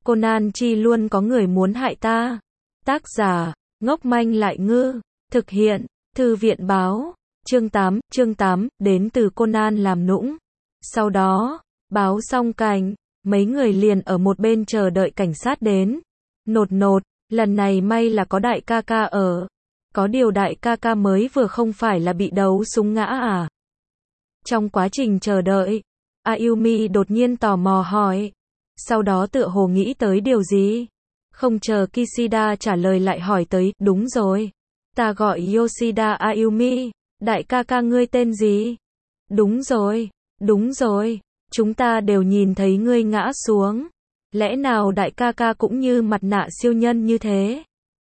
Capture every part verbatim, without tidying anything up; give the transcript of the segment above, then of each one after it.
Conan chi luôn có người muốn hại ta. Tác giả, ngốc manh lại ngư. Thực hiện, Thư viện báo. Chương tám, chương tám, đến từ Conan làm nũng. Sau đó, báo xong cảnh, mấy người liền ở một bên chờ đợi cảnh sát đến. Nột nột, lần này may là có đại ca ca ở. Có điều đại ca ca mới vừa không phải là bị đấu súng ngã à? Trong quá trình chờ đợi, Ayumi đột nhiên tò mò hỏi. Sau đó tựa hồ nghĩ tới điều gì. Không chờ Kishida trả lời lại hỏi tới, đúng rồi. Ta gọi Yoshida Ayumi, đại ca ca ngươi tên gì? Đúng rồi, đúng rồi, chúng ta đều nhìn thấy ngươi ngã xuống. Lẽ nào đại ca ca cũng như mặt nạ siêu nhân như thế?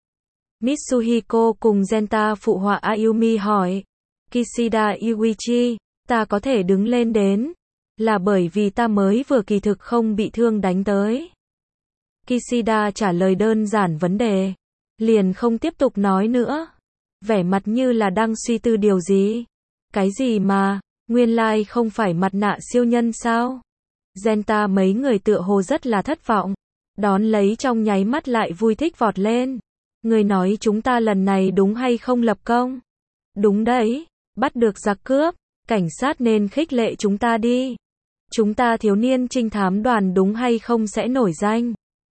Mitsuhiko cùng Genta phụ họa Ayumi hỏi. Kishida Yuichi, ta có thể đứng lên đến. Là bởi vì ta mới vừa kỳ thực không bị thương đánh tới. Kishida trả lời đơn giản vấn đề. Liền không tiếp tục nói nữa. Vẻ mặt như là đang suy tư điều gì. Cái gì mà, nguyên lai không phải mặt nạ siêu nhân sao? Genta mấy người tựa hồ rất là thất vọng. Đón lấy trong nháy mắt lại vui thích vọt lên. Người nói chúng ta lần này đúng hay không lập công? Đúng đấy, bắt được giặc cướp. Cảnh sát nên khích lệ chúng ta đi. Chúng ta thiếu niên trinh thám đoàn đúng hay không sẽ nổi danh.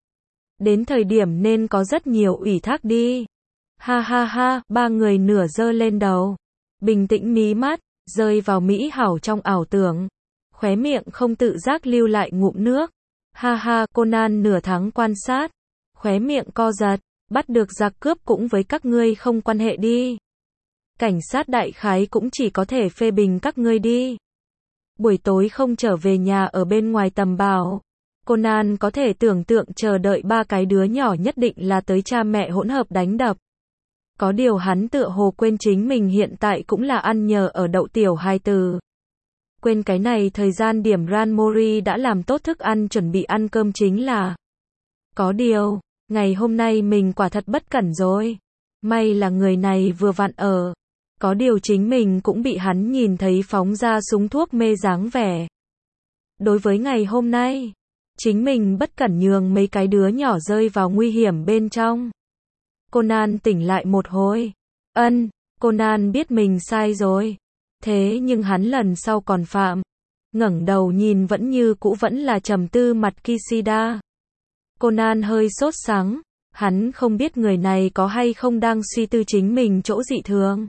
Đến thời điểm nên có rất nhiều ủy thác đi. Ha ha ha, ba người nửa giơ lên đầu. Bình tĩnh mí mắt, rơi vào mỹ hảo trong ảo tưởng. Khóe miệng không tự giác lưu lại ngụm nước. Ha ha, Conan nửa tháng quan sát. Khóe miệng co giật, bắt được giặc cướp cũng với các ngươi không quan hệ đi. Cảnh sát đại khái cũng chỉ có thể phê bình các ngươi đi. Buổi tối không trở về nhà ở bên ngoài tầm bảo. Conan có thể tưởng tượng chờ đợi ba cái đứa nhỏ nhất định là tới cha mẹ hỗn hợp đánh đập. Có điều hắn tựa hồ quên chính mình hiện tại cũng là ăn nhờ ở đậu tiểu hài từ. Quên cái này thời gian điểm Ranmori đã làm tốt thức ăn chuẩn bị ăn cơm chính là. Có điều, ngày hôm nay mình quả thật bất cẩn rồi. May là người này vừa vặn ở. Có điều chính mình cũng bị hắn nhìn thấy phóng ra súng thuốc mê dáng vẻ. Đối với ngày hôm nay, chính mình bất cẩn nhường mấy cái đứa nhỏ rơi vào nguy hiểm bên trong. Conan tỉnh lại một hồi. Ân, Conan biết mình sai rồi. Thế nhưng hắn lần sau còn phạm. Ngẩng đầu nhìn vẫn như cũ vẫn là trầm tư mặt Kishida. Conan hơi sốt sắng. Hắn không biết người này có hay không đang suy tư chính mình chỗ dị thường.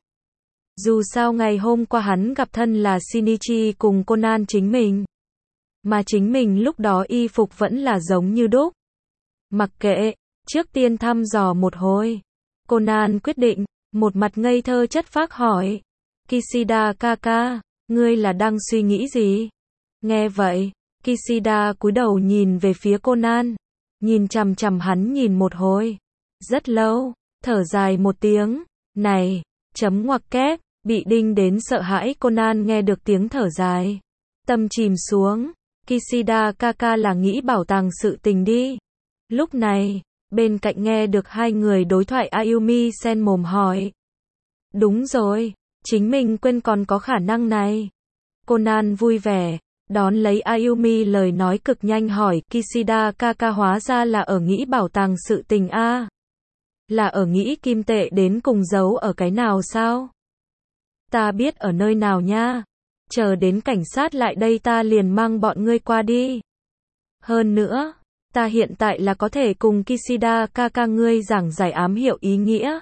Dù sao ngày hôm qua hắn gặp thân là Shinichi cùng Conan chính mình. Mà chính mình lúc đó y phục vẫn là giống như đúc. Mặc kệ, trước tiên thăm dò một hồi. Conan quyết định, một mặt ngây thơ chất phác hỏi. Kishida kaka, ngươi là đang suy nghĩ gì? Nghe vậy, Kishida cúi đầu nhìn về phía Conan. Nhìn chằm chằm hắn nhìn một hồi. Rất lâu, thở dài một tiếng. Này, chấm ngoặc kép, bị đinh đến sợ hãi Conan nghe được tiếng thở dài. Tâm chìm xuống. Kishida kaka là nghĩ bảo tàng sự tình đi. Lúc này, bên cạnh nghe được hai người đối thoại Ayumi sen mồm hỏi. Đúng rồi, chính mình quên còn có khả năng này. Conan vui vẻ, đón lấy Ayumi lời nói cực nhanh hỏi Kishida kaka hóa ra là ở nghĩ bảo tàng sự tình a à? Là ở nghĩ kim tệ đến cùng giấu ở cái nào sao? Ta biết ở nơi nào nha. Chờ đến cảnh sát lại đây ta liền mang bọn ngươi qua đi. Hơn nữa, ta hiện tại là có thể cùng Kishida kaka ngươi giảng giải ám hiệu ý nghĩa.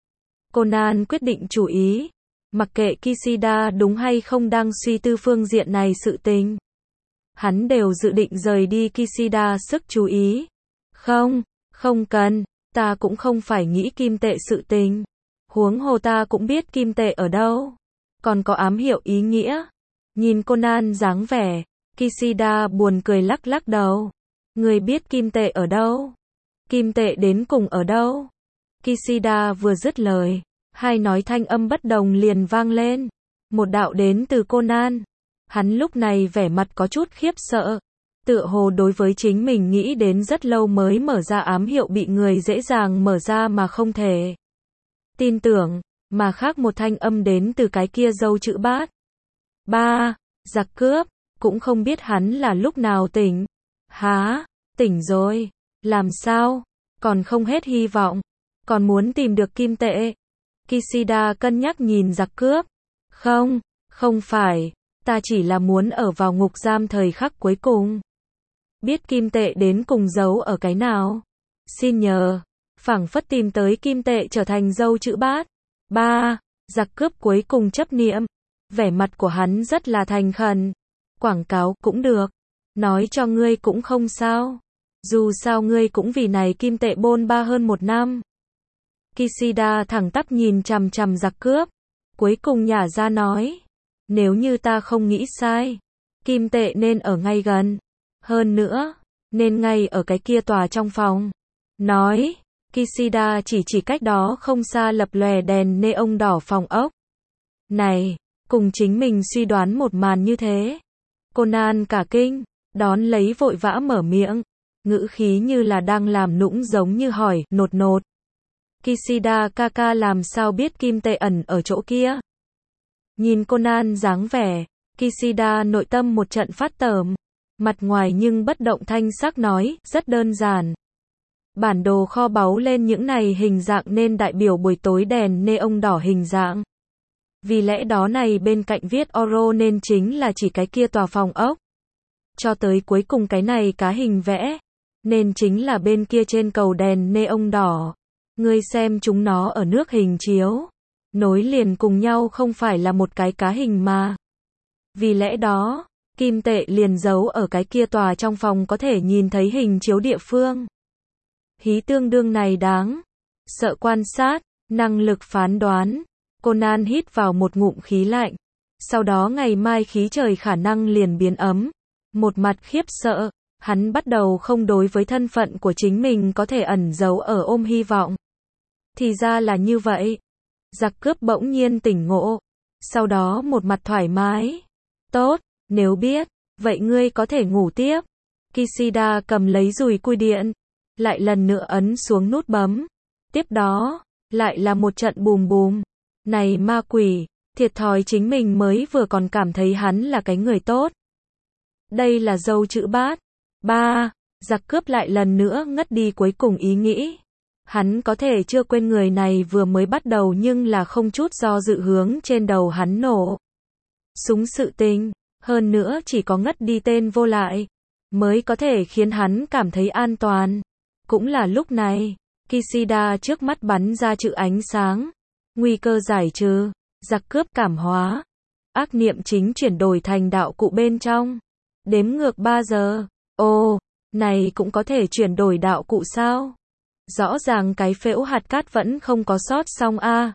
Conan quyết định chủ ý. Mặc kệ Kishida đúng hay không đang suy tư phương diện này sự tình. Hắn đều dự định rời đi Kishida sức chú ý. Không, không cần, ta cũng không phải nghĩ kim tệ sự tình. Huống hồ ta cũng biết kim tệ ở đâu. Còn có ám hiệu ý nghĩa. Nhìn Conan dáng vẻ, Kishida buồn cười lắc lắc đầu. Người biết kim tệ ở đâu? Kim tệ đến cùng ở đâu? Kishida vừa dứt lời, hai nói thanh âm bất đồng liền vang lên. Một đạo đến từ Conan. Hắn lúc này vẻ mặt có chút khiếp sợ. Tựa hồ đối với chính mình nghĩ đến rất lâu mới mở ra ám hiệu bị người dễ dàng mở ra mà không thể tin tưởng. Mà khác một thanh âm đến từ cái kia dâu chữ bát. Ba, giặc cướp, cũng không biết hắn là lúc nào tỉnh. Há, tỉnh rồi. Làm sao? Còn không hết hy vọng. Còn muốn tìm được kim tệ. Kishida cân nhắc nhìn giặc cướp. Không, không phải. Ta chỉ là muốn ở vào ngục giam thời khắc cuối cùng. Biết kim tệ đến cùng giấu ở cái nào? Xin nhờ. Phảng phất tìm tới kim tệ trở thành dâu chữ bát. Ba. Giặc cướp cuối cùng chấp niệm. Vẻ mặt của hắn rất là thành khẩn. Quảng cáo cũng được. Nói cho ngươi cũng không sao. Dù sao ngươi cũng vì này kim tệ bôn ba hơn một năm. Kishida thẳng tắp nhìn chằm chằm giặc cướp. Cuối cùng nhả ra nói. Nếu như ta không nghĩ sai. Kim tệ nên ở ngay gần. Hơn nữa. Nên ngay ở cái kia tòa trong phòng. Nói. Kishida chỉ chỉ cách đó không xa lập lòe đèn neon đỏ phòng ốc. Này. Cùng chính mình suy đoán một màn như thế. Conan cả kinh. Đón lấy vội vã mở miệng. Ngữ khí như là đang làm nũng giống như hỏi, nột nột. Kishida kaka làm sao biết kim tệ ẩn ở chỗ kia? Nhìn Conan dáng vẻ, Kishida nội tâm một trận phát tởm. Mặt ngoài nhưng bất động thanh sắc nói, rất đơn giản. Bản đồ kho báu lên những này hình dạng nên đại biểu buổi tối đèn neon đỏ hình dạng. Vì lẽ đó này bên cạnh viết Oro nên chính là chỉ cái kia tòa phòng ốc. Cho tới cuối cùng cái này cá hình vẽ. Nên chính là bên kia trên cầu đèn neon đỏ. Ngươi xem chúng nó ở nước hình chiếu. Nối liền cùng nhau không phải là một cái cá hình mà. Vì lẽ đó, kim tệ liền giấu ở cái kia tòa trong phòng có thể nhìn thấy hình chiếu địa phương. Hí tương đương này đáng. Sợ quan sát, năng lực phán đoán. Conan hít vào một ngụm khí lạnh. Sau đó ngày mai khí trời khả năng liền biến ấm. Một mặt khiếp sợ, hắn bắt đầu không đối với thân phận của chính mình có thể ẩn giấu ở ôm hy vọng. Thì ra là như vậy. Giặc cướp bỗng nhiên tỉnh ngộ. Sau đó một mặt thoải mái. Tốt, nếu biết, vậy ngươi có thể ngủ tiếp. Kishida cầm lấy dùi cui điện. Lại lần nữa ấn xuống nút bấm. Tiếp đó, lại là một trận bùm bùm. Này ma quỷ, thiệt thòi chính mình mới vừa còn cảm thấy hắn là cái người tốt. Đây là dâu chữ bát. Ba. Giặc cướp lại lần nữa ngất đi cuối cùng ý nghĩ. Hắn có thể chưa quên người này vừa mới bắt đầu nhưng là không chút do dự hướng trên đầu hắn nổ. Súng sự tình. Hơn nữa chỉ có ngất đi tên vô lại. Mới có thể khiến hắn cảm thấy an toàn. Cũng là lúc này. Kishida trước mắt bắn ra chữ ánh sáng. Nguy cơ giải trừ. Giặc cướp cảm hóa. Ác niệm chính chuyển đổi thành đạo cụ bên trong. Đếm ngược ba giờ. Ồ, này cũng có thể chuyển đổi đạo cụ sao? Rõ ràng cái phễu hạt cát vẫn không có sót xong a.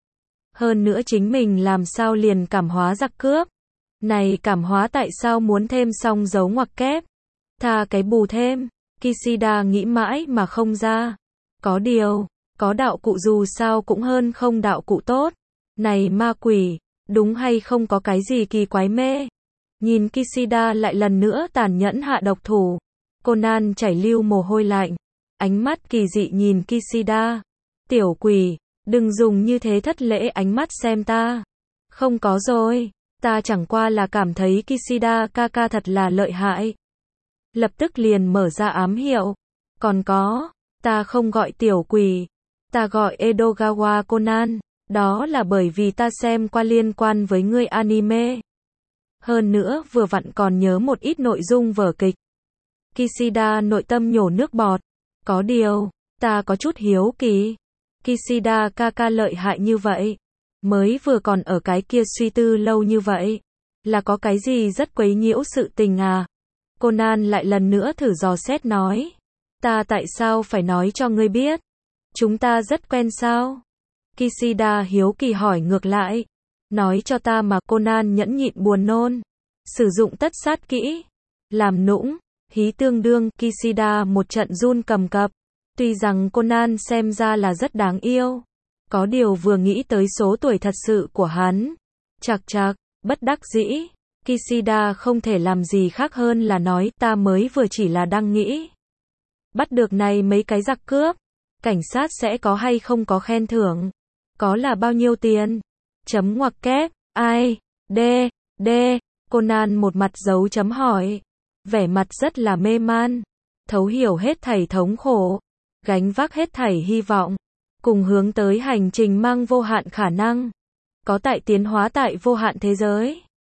Hơn nữa chính mình làm sao liền cảm hóa giặc cướp? Này cảm hóa tại sao muốn thêm xong dấu ngoặc kép? Tha cái bù thêm. Kishida nghĩ mãi mà không ra. Có điều, có đạo cụ dù sao cũng hơn không đạo cụ tốt. Này ma quỷ, đúng hay không có cái gì kỳ quái mê? Nhìn Kishida lại lần nữa tàn nhẫn hạ độc thủ. Conan chảy lưu mồ hôi lạnh. Ánh mắt kỳ dị nhìn Kishida. Tiểu quỷ, đừng dùng như thế thất lễ ánh mắt xem ta. Không có rồi, ta chẳng qua là cảm thấy Kishida kaka thật là lợi hại. Lập tức liền mở ra ám hiệu. Còn có, ta không gọi tiểu quỷ. Ta gọi Edogawa Conan. Đó là bởi vì ta xem qua liên quan với ngươi anime. Hơn nữa vừa vặn còn nhớ một ít nội dung vở kịch. Kishida nội tâm nhổ nước bọt. Có điều, ta có chút hiếu kỳ. Kishida kaka lợi hại như vậy. Mới vừa còn ở cái kia suy tư lâu như vậy. Là có cái gì rất quấy nhiễu sự tình à? Conan lại lần nữa thử dò xét nói. Ta tại sao phải nói cho ngươi biết? Chúng ta rất quen sao? Kishida hiếu kỳ hỏi ngược lại. Nói cho ta mà. Conan nhẫn nhịn buồn nôn. Sử dụng tất sát kỹ. Làm nũng. Hí tương đương. Kishida một trận run cầm cập. Tuy rằng Conan xem ra là rất đáng yêu. Có điều vừa nghĩ tới số tuổi thật sự của hắn. Chạc chạc, bất đắc dĩ. Kishida không thể làm gì khác hơn là nói ta mới vừa chỉ là đang nghĩ. Bắt được này mấy cái giặc cướp. Cảnh sát sẽ có hay không có khen thưởng. Có là bao nhiêu tiền? Chấm ngoặc kép. Ai? D. D. Conan một mặt dấu chấm hỏi. Vẻ mặt rất là mê man. thấu hiểu hết thảy thống khổ, gánh vác hết thảy hy vọng, cùng hướng tới hành trình mang vô hạn khả năng, có tại tiến hóa tại vô hạn thế giới.